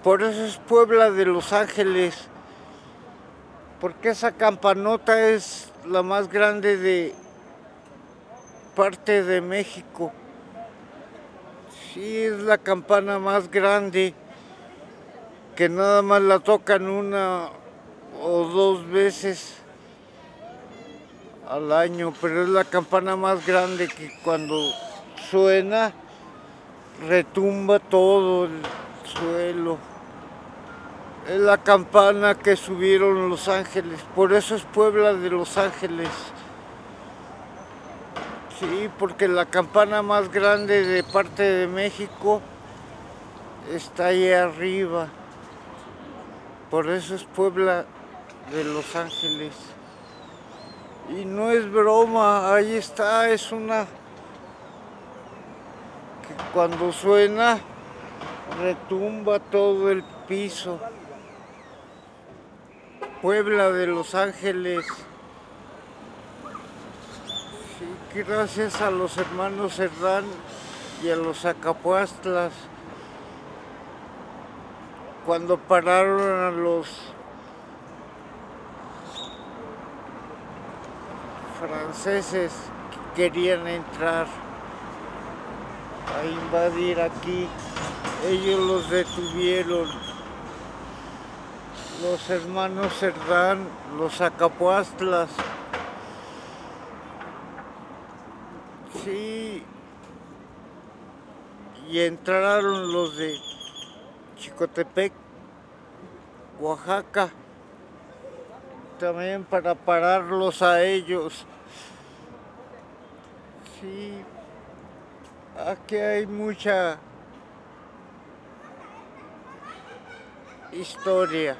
Por eso es Puebla de Los Ángeles, porque esa campanota es la más grande de parte de México. Sí, es la campana más grande, que nada más la tocan una o dos veces al año, pero es la campana más grande que cuando suena retumba todo el suelo. Es la campana que subieron Los Ángeles, por eso es Puebla de Los Ángeles. Sí, porque la campana más grande de parte de México está ahí arriba. Por eso es Puebla de Los Ángeles. Y no es broma, ahí está, es una que cuando suena retumba todo el piso. Puebla de Los Ángeles. Sí, gracias a los hermanos Cerdán y a los Acapuastlas. Cuando pararon a los franceses que querían entrar a invadir aquí, ellos los detuvieron. Los hermanos Cerdán, los Acapuastlas. Sí, y entraron los de Chicotepec, Oaxaca, también para pararlos a ellos. Sí, aquí hay mucha historia.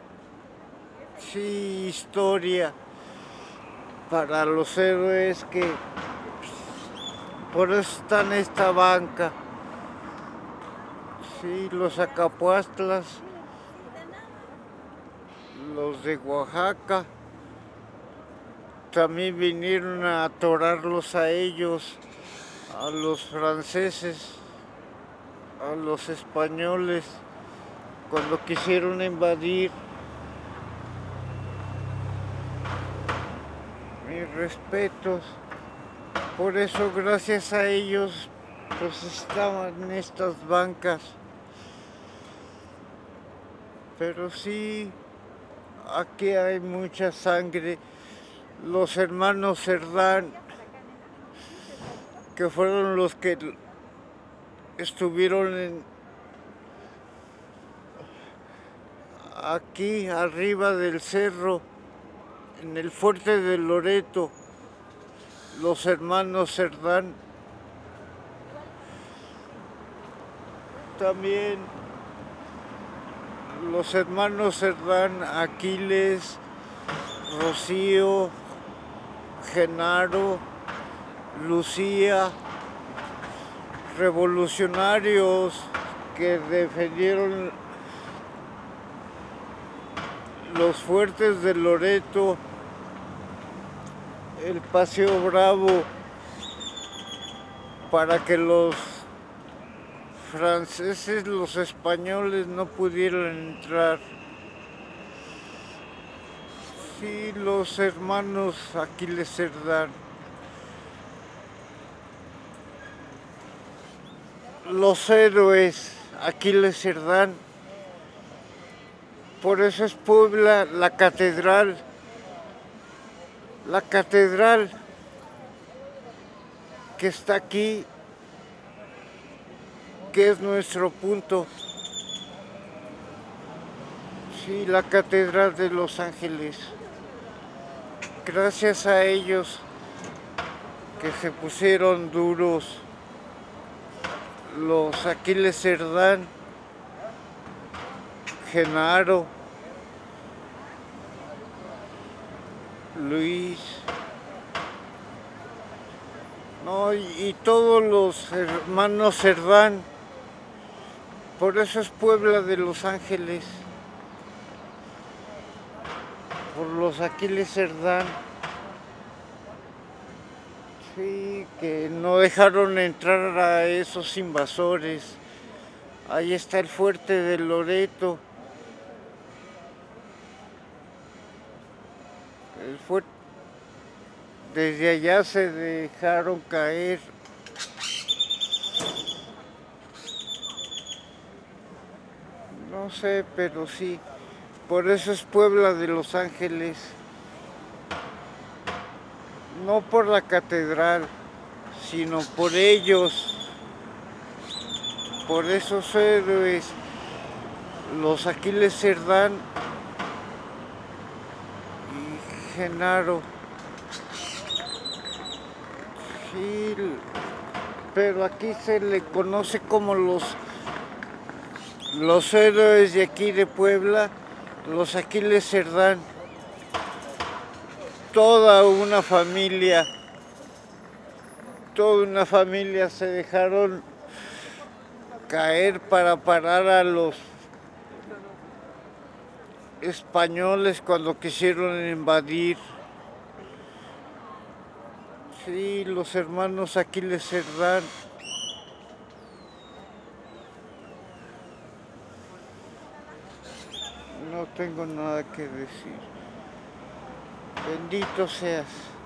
Sí, historia para los héroes que por eso está en esta banca. Sí, los Acapuastlas, los de Oaxaca, también vinieron a atorarlos a ellos, a los franceses, a los españoles, cuando quisieron invadir. Mis respetos. Por eso, gracias a ellos, pues estaban en estas bancas. Pero sí, aquí hay mucha sangre. Los hermanos Cerdán, que fueron los que estuvieron aquí arriba del cerro, en el fuerte de Loreto, los hermanos Cerdán. También los hermanos Cerdán, Aquiles, Rocío, Genaro, Lucía, revolucionarios que defendieron los fuertes de Loreto, el Paseo Bravo, para que los franceses, los españoles no pudieran entrar. Sí, los hermanos Aquiles Cerdán. Los héroes Aquiles Cerdán. Por eso es Puebla, la catedral. La catedral que está aquí, que es nuestro punto. Sí, la catedral de Los Ángeles. Gracias a ellos que se pusieron duros, los Aquiles Cerdán, Genaro, Luis, no, y todos los hermanos Cerdán. Por eso es Puebla de Los Ángeles, por los Aquiles Cerdán. Sí, que no dejaron entrar a esos invasores, Ahí está el fuerte de Loreto. El fuerte, desde allá se dejaron caer. No sé, pero sí. Por eso es Puebla de Los Ángeles. No por la catedral, sino por ellos, por esos héroes, los Aquiles Cerdán y Genaro. Sí, pero aquí se le conoce como los héroes de aquí de Puebla, los Aquiles Cerdán. Toda una familia se dejaron caer para parar a los españoles cuando quisieron invadir. Sí, los hermanos Aquiles Cerdán. No tengo nada que decir. Bendito seas.